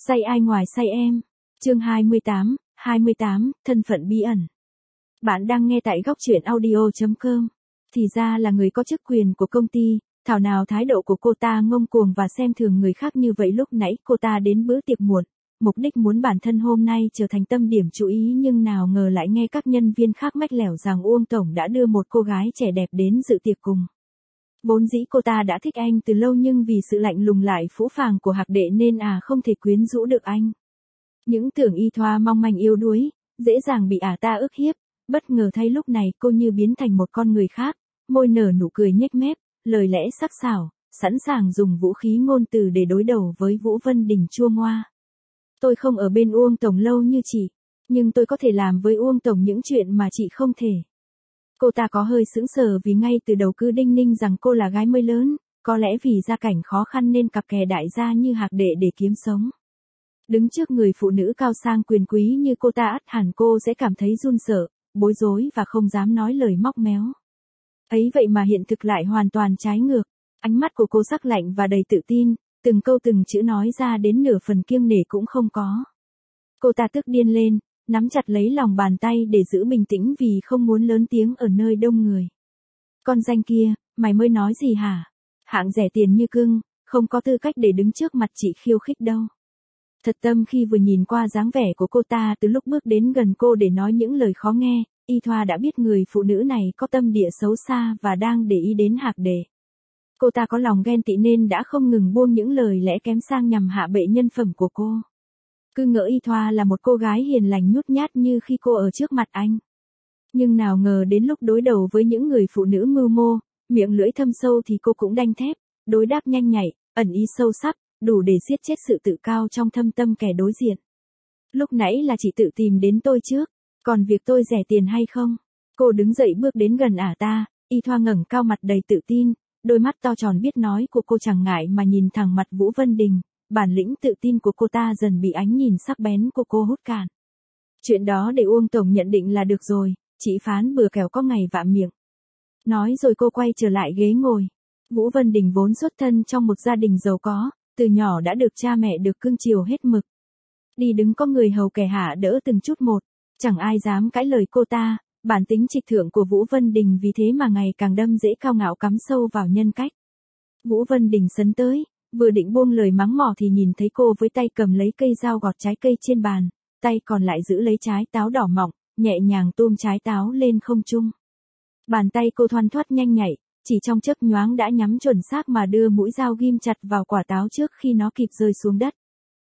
Say ai ngoài say em. Chương 28, thân phận bí ẩn. Bạn đang nghe tại góc truyện audio.com. Thì ra là người có chức quyền của công ty, thảo nào thái độ của cô ta ngông cuồng và xem thường người khác như vậy. Lúc nãy cô ta đến bữa tiệc muộn, mục đích muốn bản thân hôm nay trở thành tâm điểm chú ý, nhưng nào ngờ lại nghe các nhân viên khác mách lẻo rằng Uông Tổng đã đưa một cô gái trẻ đẹp đến dự tiệc cùng. Vốn dĩ cô ta đã thích anh từ lâu, nhưng vì sự lạnh lùng lại phũ phàng của Hạc Đệ nên không thể quyến rũ được anh. Những tưởng Y Thoa mong manh yếu đuối, dễ dàng bị ta ức hiếp, bất ngờ thay lúc này cô như biến thành một con người khác, môi nở nụ cười nhếch mép, lời lẽ sắc sảo, sẵn sàng dùng vũ khí ngôn từ để đối đầu với Vũ Vân Đình chua ngoa. Tôi không ở bên Uông Tổng lâu như chị, nhưng tôi có thể làm với Uông Tổng những chuyện mà chị không thể. Cô ta có hơi sững sờ vì ngay từ đầu cứ đinh ninh rằng cô là gái mới lớn, có lẽ vì gia cảnh khó khăn nên cặp kè đại gia như Hạc Đệ để kiếm sống. Đứng trước người phụ nữ cao sang quyền quý như cô ta, ắt hẳn cô sẽ cảm thấy run sợ, bối rối và không dám nói lời móc méo. Ấy vậy mà hiện thực lại hoàn toàn trái ngược. Ánh mắt của cô sắc lạnh và đầy tự tin, từng câu từng chữ nói ra đến nửa phần kiêng nể cũng không có. Cô ta tức điên lên, nắm chặt lấy lòng bàn tay để giữ bình tĩnh vì không muốn lớn tiếng ở nơi đông người. Con danh kia, mày mới nói gì hả? Hạng rẻ tiền như cưng, không có tư cách để đứng trước mặt chị khiêu khích đâu. Thật tâm khi vừa nhìn qua dáng vẻ của cô ta từ lúc bước đến gần cô để nói những lời khó nghe, Y Thoa đã biết người phụ nữ này có tâm địa xấu xa và đang để ý đến Hạc Đệ. Cô ta có lòng ghen tị nên đã không ngừng buông những lời lẽ kém sang nhằm hạ bệ nhân phẩm của cô. Cứ ngỡ Y Thoa là một cô gái hiền lành nhút nhát như khi cô ở trước mặt anh. Nhưng nào ngờ đến lúc đối đầu với những người phụ nữ mưu mô, miệng lưỡi thâm sâu thì cô cũng đanh thép, đối đáp nhanh nhạy, ẩn ý sâu sắc, đủ để giết chết sự tự cao trong thâm tâm kẻ đối diện. Lúc nãy là chị tự tìm đến tôi trước, còn việc tôi rẻ tiền hay không? Cô đứng dậy bước đến gần ta, Y Thoa ngẩng cao mặt đầy tự tin, đôi mắt to tròn biết nói của cô chẳng ngại mà nhìn thẳng mặt Vũ Vân Đình. Bản lĩnh tự tin của cô ta dần bị ánh nhìn sắc bén của cô hút cạn. Chuyện đó để Uông Tổng nhận định là được rồi, chị phán bừa kẻo có ngày vạ miệng. Nói rồi cô quay trở lại ghế ngồi. Vũ Vân Đình vốn xuất thân trong một gia đình giàu có, từ nhỏ đã được cha mẹ được cưng chiều hết mực. Đi đứng có người hầu kẻ hạ đỡ từng chút một, chẳng ai dám cãi lời cô ta. Bản tính trịch thượng của Vũ Vân Đình vì thế mà ngày càng đâm rễ cao ngạo cắm sâu vào nhân cách. Vũ Vân Đình sấn tới, vừa định buông lời mắng mỏ thì nhìn thấy cô với tay cầm lấy cây dao gọt trái cây trên bàn, tay còn lại giữ lấy trái táo đỏ mọng, nhẹ nhàng tuôn trái táo lên không trung. Bàn tay cô thoăn thoắt nhanh nhạy, chỉ trong chớp nhoáng đã nhắm chuẩn xác mà đưa mũi dao ghim chặt vào quả táo trước khi nó kịp rơi xuống đất.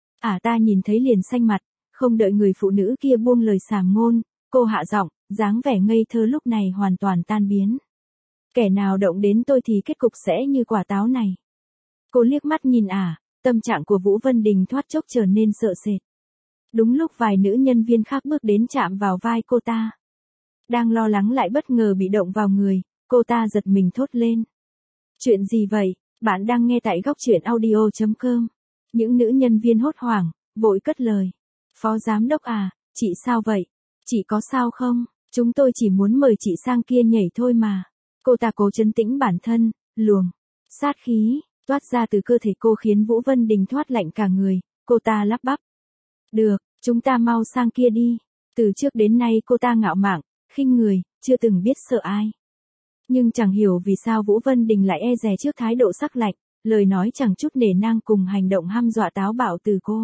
Ta nhìn thấy liền xanh mặt, không đợi người phụ nữ kia buông lời sàm ngôn, cô hạ giọng, dáng vẻ ngây thơ lúc này hoàn toàn tan biến. Kẻ nào động đến tôi thì kết cục sẽ như quả táo này. Cô liếc mắt nhìn tâm trạng của Vũ Vân Đình thoát chốc trở nên sợ sệt. Đúng lúc vài nữ nhân viên khác bước đến chạm vào vai cô ta. Đang lo lắng lại bất ngờ bị động vào người, cô ta giật mình thốt lên. Chuyện gì vậy? Bạn đang nghe tại góc truyện audio.com. Những nữ nhân viên hốt hoảng, vội cất lời. Phó giám đốc chị sao vậy? Chị có sao không? Chúng tôi chỉ muốn mời chị sang kia nhảy thôi mà. Cô ta cố trấn tĩnh bản thân, luồng sát khí toát ra từ cơ thể cô khiến Vũ Vân Đình thoát lạnh cả người. Cô ta lắp bắp. Được, chúng ta mau sang kia đi. Từ trước đến nay cô ta ngạo mạn, khinh người, chưa từng biết sợ ai. Nhưng chẳng hiểu vì sao Vũ Vân Đình lại e dè trước thái độ sắc lạnh, lời nói chẳng chút nể nang cùng hành động hăm dọa táo bạo từ cô.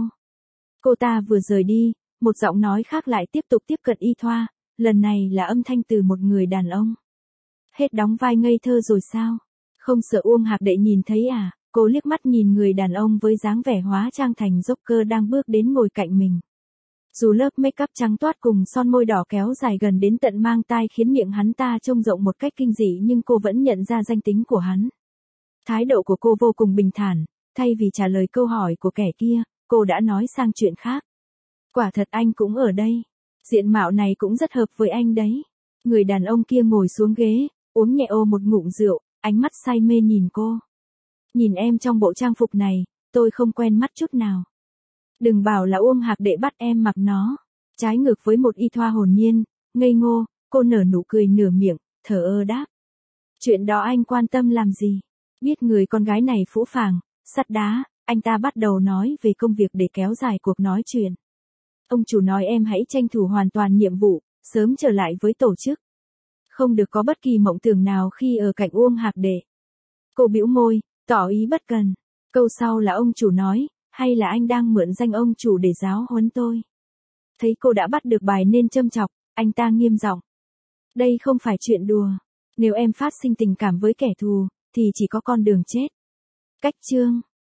Cô ta vừa rời đi, một giọng nói khác lại tiếp tục tiếp cận Y Thoa, lần này là âm thanh từ một người đàn ông. Hết đóng vai ngây thơ rồi sao? Không sợ Uông Hạc Đệ nhìn thấy Cô liếc mắt nhìn người đàn ông với dáng vẻ hóa trang thành Joker đang bước đến ngồi cạnh mình. Dù lớp make up trắng toát cùng son môi đỏ kéo dài gần đến tận mang tai khiến miệng hắn ta trông rộng một cách kinh dị, nhưng cô vẫn nhận ra danh tính của hắn. Thái độ của cô vô cùng bình thản, thay vì trả lời câu hỏi của kẻ kia, cô đã nói sang chuyện khác. Quả thật anh cũng ở đây. Diện mạo này cũng rất hợp với anh đấy. Người đàn ông kia ngồi xuống ghế, uống nhẹ một ngụm rượu, ánh mắt say mê nhìn cô. Nhìn em trong bộ trang phục này, tôi không quen mắt chút nào. Đừng bảo là Uông Hạc Đệ bắt em mặc nó. Trái ngược với một Y Thoa hồn nhiên, ngây ngô, cô nở nụ cười nửa miệng, thờ ơ đáp. Chuyện đó anh quan tâm làm gì? Biết người con gái này phũ phàng, sắt đá, anh ta bắt đầu nói về công việc để kéo dài cuộc nói chuyện. Ông chủ nói em hãy tranh thủ hoàn toàn nhiệm vụ, sớm trở lại với tổ chức. Không được có bất kỳ mộng tưởng nào khi ở cạnh Uông Hạc Đệ. Cô bĩu môi, tỏ ý bất cần. Câu sau là ông chủ nói, hay là anh đang mượn danh ông chủ để giáo huấn tôi? Thấy cô đã bắt được bài nên châm chọc, anh ta nghiêm giọng. Đây không phải chuyện đùa. Nếu em phát sinh tình cảm với kẻ thù, thì chỉ có con đường chết. Cách chương